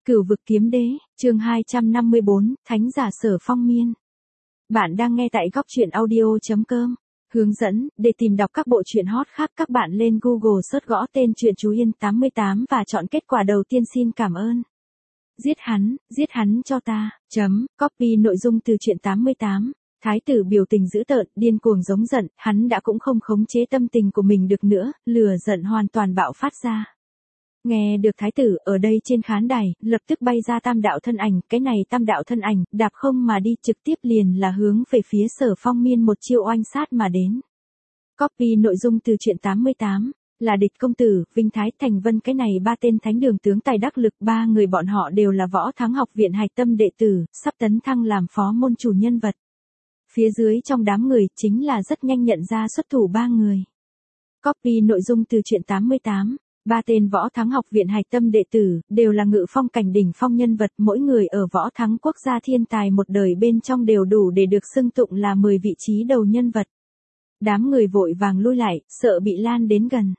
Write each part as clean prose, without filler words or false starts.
Cửu vực kiếm đế, chương 254, Thánh giả Sở Phong Miên. Bạn đang nghe tại góc truyện audio.com. Hướng dẫn, để tìm đọc các bộ truyện hot khác các bạn lên Google search gõ tên truyện Chú Yên 88 và chọn kết quả đầu tiên. Xin cảm ơn. Giết hắn cho ta, copy nội dung từ truyện 88. Thái tử biểu tình dữ tợn, điên cuồng giống giận, hắn đã cũng không khống chế tâm tình của mình được nữa, lửa giận hoàn toàn bạo phát ra. Nghe được thái tử ở đây trên khán đài, lập tức bay ra tam đạo thân ảnh, cái này tam đạo thân ảnh, đạp không mà đi trực tiếp liền là hướng về phía Sở Phong Miên một chiêu oanh sát mà đến. Copy nội dung từ truyện 88, là địch công tử, Vinh Thái Thành Vân cái này ba tên thánh đường tướng tài đắc lực, ba người bọn họ đều là Võ Thắng học viện hạch tâm đệ tử, sắp tấn thăng làm phó môn chủ nhân vật. Phía dưới trong đám người chính là rất nhanh nhận ra xuất thủ ba người. Copy nội dung từ truyện 88. Ba tên Võ Thắng học viện hạch tâm đệ tử, đều là ngự phong cảnh đỉnh phong nhân vật, mỗi người ở Võ Thắng quốc gia thiên tài một đời bên trong đều đủ để được xưng tụng là 10 vị trí đầu nhân vật. Đám người vội vàng lui lại, sợ bị lan đến gần.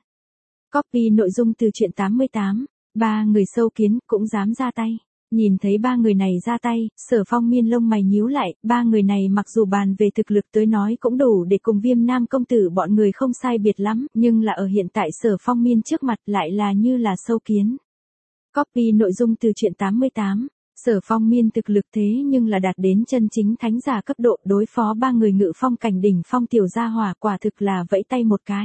Copy nội dung từ truyện 88, ba người sâu kiến cũng dám ra tay. Nhìn thấy ba người này ra tay, Sở Phong Miên lông mày nhíu lại, ba người này mặc dù bàn về thực lực tới nói cũng đủ để cùng Viêm Nam công tử bọn người không sai biệt lắm, nhưng là ở hiện tại Sở Phong Miên trước mặt lại là như là sâu kiến. Copy nội dung từ truyện 88, Sở Phong Miên thực lực thế nhưng là đạt đến chân chính thánh giả cấp độ, đối phó ba người ngự phong cảnh đỉnh phong tiểu gia hỏa quả thực là vẫy tay một cái.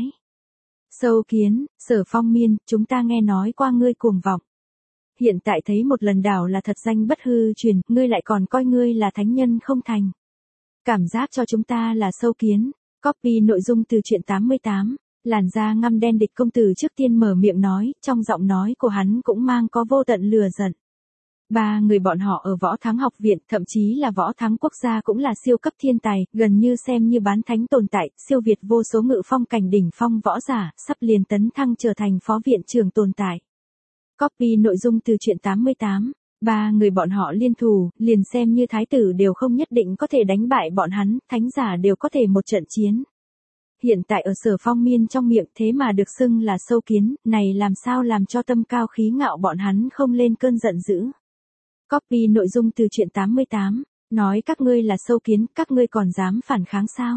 Sâu kiến, Sở Phong Miên, chúng ta nghe nói qua ngươi cuồng vọng. Hiện tại thấy một lần đảo là thật danh bất hư truyền, ngươi lại còn coi ngươi là thánh nhân không thành. Cảm giác cho chúng ta là sâu kiến. Copy nội dung từ truyện 88, làn da ngăm đen địch công tử trước tiên mở miệng nói, trong giọng nói của hắn cũng mang có vô tận lừa giận. Ba người bọn họ ở Võ Thắng học viện, thậm chí là Võ Thắng quốc gia cũng là siêu cấp thiên tài, gần như xem như bán thánh tồn tại, siêu việt vô số ngự phong cảnh đỉnh phong võ giả, sắp liền tấn thăng trở thành phó viện trưởng tồn tại. Copy nội dung từ truyện 88, ba người bọn họ liên thủ, liền xem như thái tử đều không nhất định có thể đánh bại bọn hắn, thánh giả đều có thể một trận chiến. Hiện tại ở Sở Phong Miên trong miệng thế mà được xưng là sâu kiến, này làm sao làm cho tâm cao khí ngạo bọn hắn không lên cơn giận dữ. Copy nội dung từ truyện 88, nói các ngươi là sâu kiến, các ngươi còn dám phản kháng sao?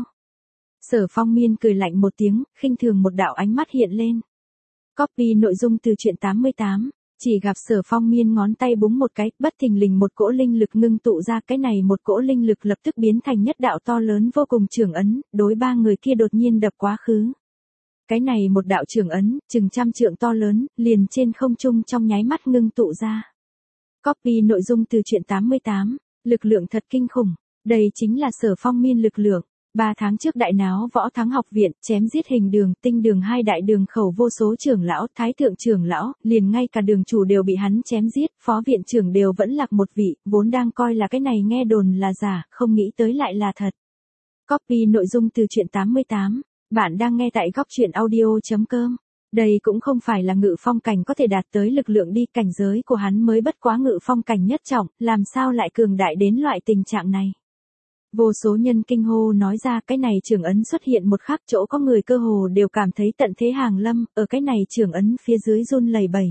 Sở Phong Miên cười lạnh một tiếng, khinh thường một đạo ánh mắt hiện lên. Copy nội dung từ truyện 88, chỉ gặp Sở Phong Miên ngón tay búng một cái, bất thình lình một cỗ linh lực ngưng tụ ra, cái này một cỗ linh lực lập tức biến thành nhất đạo to lớn vô cùng chưởng ấn, đối ba người kia đột nhiên đập quá khứ. Cái này một đạo chưởng ấn, chừng trăm trượng to lớn, liền trên không trung trong nháy mắt ngưng tụ ra. Copy nội dung từ truyện 88, lực lượng thật kinh khủng, đây chính là Sở Phong Miên lực lượng. 3 tháng trước đại náo Võ Thắng học viện, chém giết Hình đường, Tinh đường hai đại đường khẩu vô số trưởng lão, thái thượng trưởng lão, liền ngay cả đường chủ đều bị hắn chém giết, phó viện trưởng đều vẫn lạc một vị, vốn đang coi là cái này nghe đồn là giả, không nghĩ tới lại là thật. Copy nội dung từ truyện 88, bạn đang nghe tại góc truyện audio.com. Đây cũng không phải là ngự phong cảnh có thể đạt tới lực lượng đi, cảnh giới của hắn mới bất quá ngự phong cảnh nhất trọng, làm sao lại cường đại đến loại tình trạng này. Vô số nhân kinh hô nói ra, cái này chưởng ấn xuất hiện một khắc, chỗ có người cơ hồ đều cảm thấy tận thế hàng lâm, ở cái này chưởng ấn phía dưới run lẩy bẩy.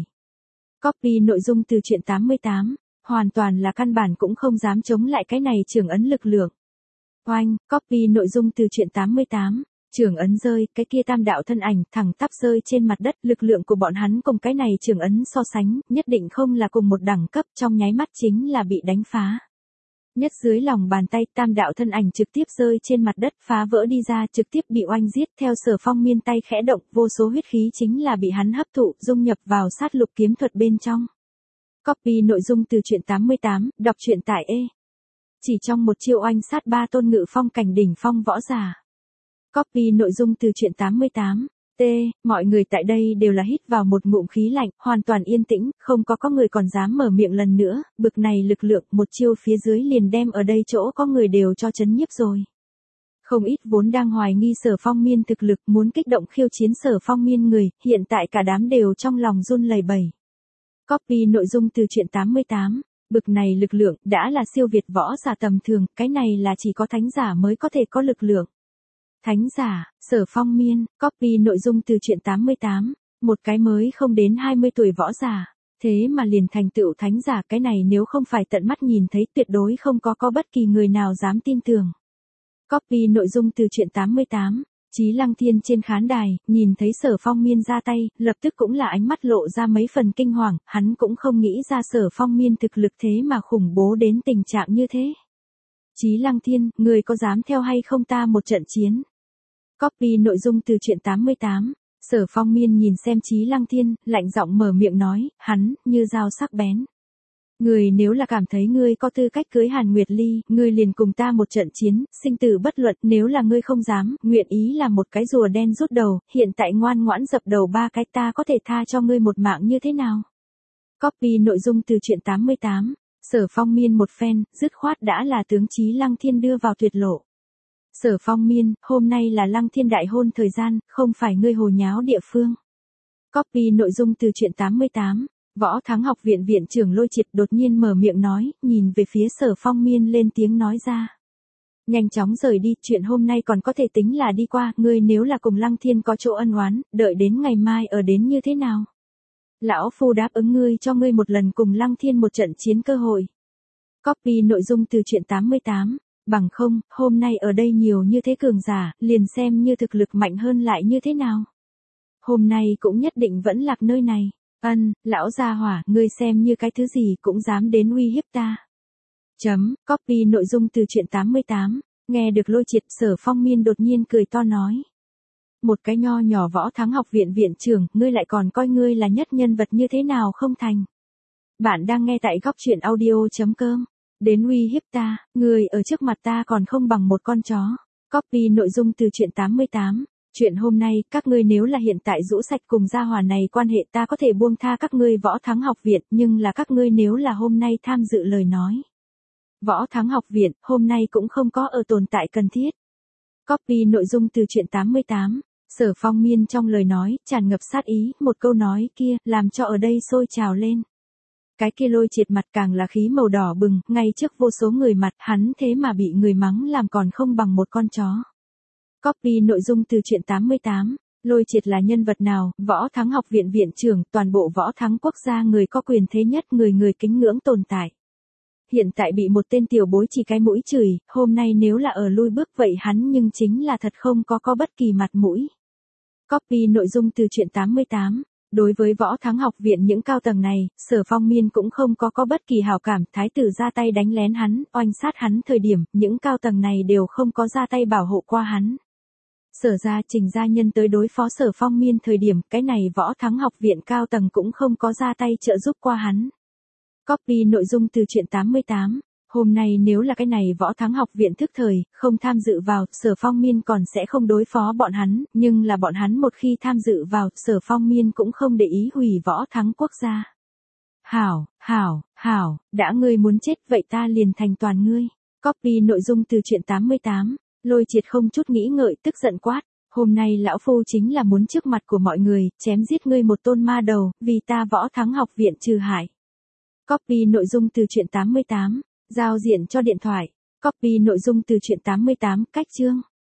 Copy nội dung từ truyện 88, hoàn toàn là căn bản cũng không dám chống lại cái này chưởng ấn lực lượng. Oanh, copy nội dung từ truyện 88, chưởng ấn rơi, cái kia tam đạo thân ảnh thẳng tắp rơi trên mặt đất, lực lượng của bọn hắn cùng cái này chưởng ấn so sánh, nhất định không là cùng một đẳng cấp, trong nháy mắt chính là bị đánh phá. Nhất dưới lòng bàn tay, tam đạo thân ảnh trực tiếp rơi trên mặt đất, phá vỡ đi ra, trực tiếp bị oanh giết, theo Sở Phong Miên tay khẽ động, vô số huyết khí chính là bị hắn hấp thụ, dung nhập vào sát lục kiếm thuật bên trong. Copy nội dung từ truyện 88, đọc truyện tại Chỉ trong một chiêu oanh sát ba tôn ngự phong cảnh đỉnh phong võ giả. Copy nội dung từ truyện 88. Mọi người tại đây đều là hít vào một ngụm khí lạnh, hoàn toàn yên tĩnh, không có người còn dám mở miệng lần nữa, bực này lực lượng một chiêu phía dưới liền đem ở đây chỗ có người đều cho chấn nhiếp rồi. Không ít vốn đang hoài nghi Sở Phong Miên thực lực, muốn kích động khiêu chiến Sở Phong Miên người, hiện tại cả đám đều trong lòng run lẩy bẩy. Copy nội dung từ truyện 88, bực này lực lượng đã là siêu việt võ giả tầm thường, cái này là chỉ có thánh giả mới có thể có lực lượng. Thánh giả, Sở Phong Miên, copy nội dung từ truyện 88, một cái mới không đến 20 tuổi võ giả. Thế mà liền thành tựu thánh giả, cái này nếu không phải tận mắt nhìn thấy tuyệt đối không có bất kỳ người nào dám tin tưởng. Copy nội dung từ truyện 88. Chí Lăng Thiên trên khán đài, nhìn thấy Sở Phong Miên ra tay, lập tức cũng là ánh mắt lộ ra mấy phần kinh hoàng, hắn cũng không nghĩ ra Sở Phong Miên thực lực thế mà khủng bố đến tình trạng như thế. Chí Lăng Thiên, người có dám theo hay không ta một trận chiến? Copy nội dung từ truyện 88. Sở Phong Miên nhìn xem Chí Lăng Thiên, lạnh giọng mở miệng nói, hắn, như dao sắc bén. Người nếu là cảm thấy ngươi có tư cách cưới Hàn Nguyệt Ly, ngươi liền cùng ta một trận chiến, sinh tử bất luận, nếu là ngươi không dám, nguyện ý là một cái rùa đen rút đầu, hiện tại ngoan ngoãn dập đầu 3 cái ta có thể tha cho ngươi một mạng như thế nào? Copy nội dung từ truyện 88. Sở Phong Miên một phen, dứt khoát đã là tướng Chí Lăng Thiên đưa vào tuyệt lộ. Sở Phong Miên, hôm nay là Lăng Thiên đại hôn thời gian, không phải ngươi hồ nháo địa phương. Copy nội dung từ truyện 88. Võ Thắng Học viện viện trưởng Lôi Triệt đột nhiên mở miệng nói, nhìn về phía Sở Phong Miên lên tiếng nói ra. Nhanh chóng rời đi, chuyện hôm nay còn có thể tính là đi qua, ngươi nếu là cùng Lăng Thiên có chỗ ân oán, đợi đến ngày mai ở đến như thế nào? Lão Phu đáp ứng ngươi cho ngươi một lần cùng Lăng Thiên một trận chiến cơ hội. Copy nội dung từ truyện 88. Bằng không, hôm nay ở đây nhiều như thế cường giả, liền xem như thực lực mạnh hơn lại như thế nào. Hôm nay cũng nhất định vẫn lạc nơi này. Lão gia hỏa, ngươi xem như cái thứ gì cũng dám đến uy hiếp ta. Copy nội dung từ truyện 88. Nghe được Lôi Triệt, Sở Phong Miên đột nhiên cười to nói. Một cái nho nhỏ Võ Thắng Học viện viện trưởng, ngươi lại còn coi ngươi là nhất nhân vật như thế nào không thành. Bạn đang nghe tại góc truyện audio.com. Đến uy hiếp ta, người ở trước mặt ta còn không bằng một con chó. Copy nội dung từ truyện 88. Chuyện hôm nay, các ngươi nếu là hiện tại rũ sạch cùng gia hỏa này quan hệ ta có thể buông tha các ngươi Võ Thắng Học viện, nhưng là các ngươi nếu là hôm nay tham dự lời nói. Võ Thắng Học viện, hôm nay cũng không có ở tồn tại cần thiết. Copy nội dung từ truyện 88. Sở Phong Miên trong lời nói, tràn ngập sát ý, một câu nói kia, làm cho ở đây sôi trào lên. Cái kia Lôi Triệt mặt càng là khí màu đỏ bừng, ngay trước vô số người mặt, hắn thế mà bị người mắng làm còn không bằng một con chó. Copy nội dung từ truyện 88. Lôi Triệt là nhân vật nào? Võ Thắng Học viện viện trưởng, toàn bộ Võ Thắng quốc gia người có quyền thế nhất, người kính ngưỡng tồn tại. Hiện tại bị một tên tiểu bối chỉ cái mũi chửi, hôm nay nếu là ở lui bước vậy hắn nhưng chính là thật không có bất kỳ mặt mũi. Copy nội dung từ truyện 88. Đối với Võ Thắng Học viện những cao tầng này, Sở Phong Miên cũng không có bất kỳ hảo cảm, thái tử ra tay đánh lén hắn, oanh sát hắn thời điểm, những cao tầng này đều không có ra tay bảo hộ qua hắn. Sở ra Trình gia nhân tới đối phó Sở Phong Miên thời điểm, cái này Võ Thắng Học viện cao tầng cũng không có ra tay trợ giúp qua hắn. Copy nội dung từ truyện 88. Hôm nay nếu là cái này Võ Thắng Học viện thức thời, không tham dự vào, Sở Phong Miên còn sẽ không đối phó bọn hắn, nhưng là bọn hắn một khi tham dự vào, Sở Phong Miên cũng không để ý hủy Võ Thắng quốc gia. Hảo, đã ngươi muốn chết vậy ta liền thành toàn ngươi. Copy nội dung từ truyện 88. Lôi Triệt không chút nghĩ ngợi, tức giận quát. Hôm nay lão phu chính là muốn trước mặt của mọi người, chém giết ngươi một tôn ma đầu, vì ta Võ Thắng Học viện trừ hại. Copy nội dung từ truyện 88. Giao diện cho điện thoại. Copy nội dung từ truyện 88, cách chương.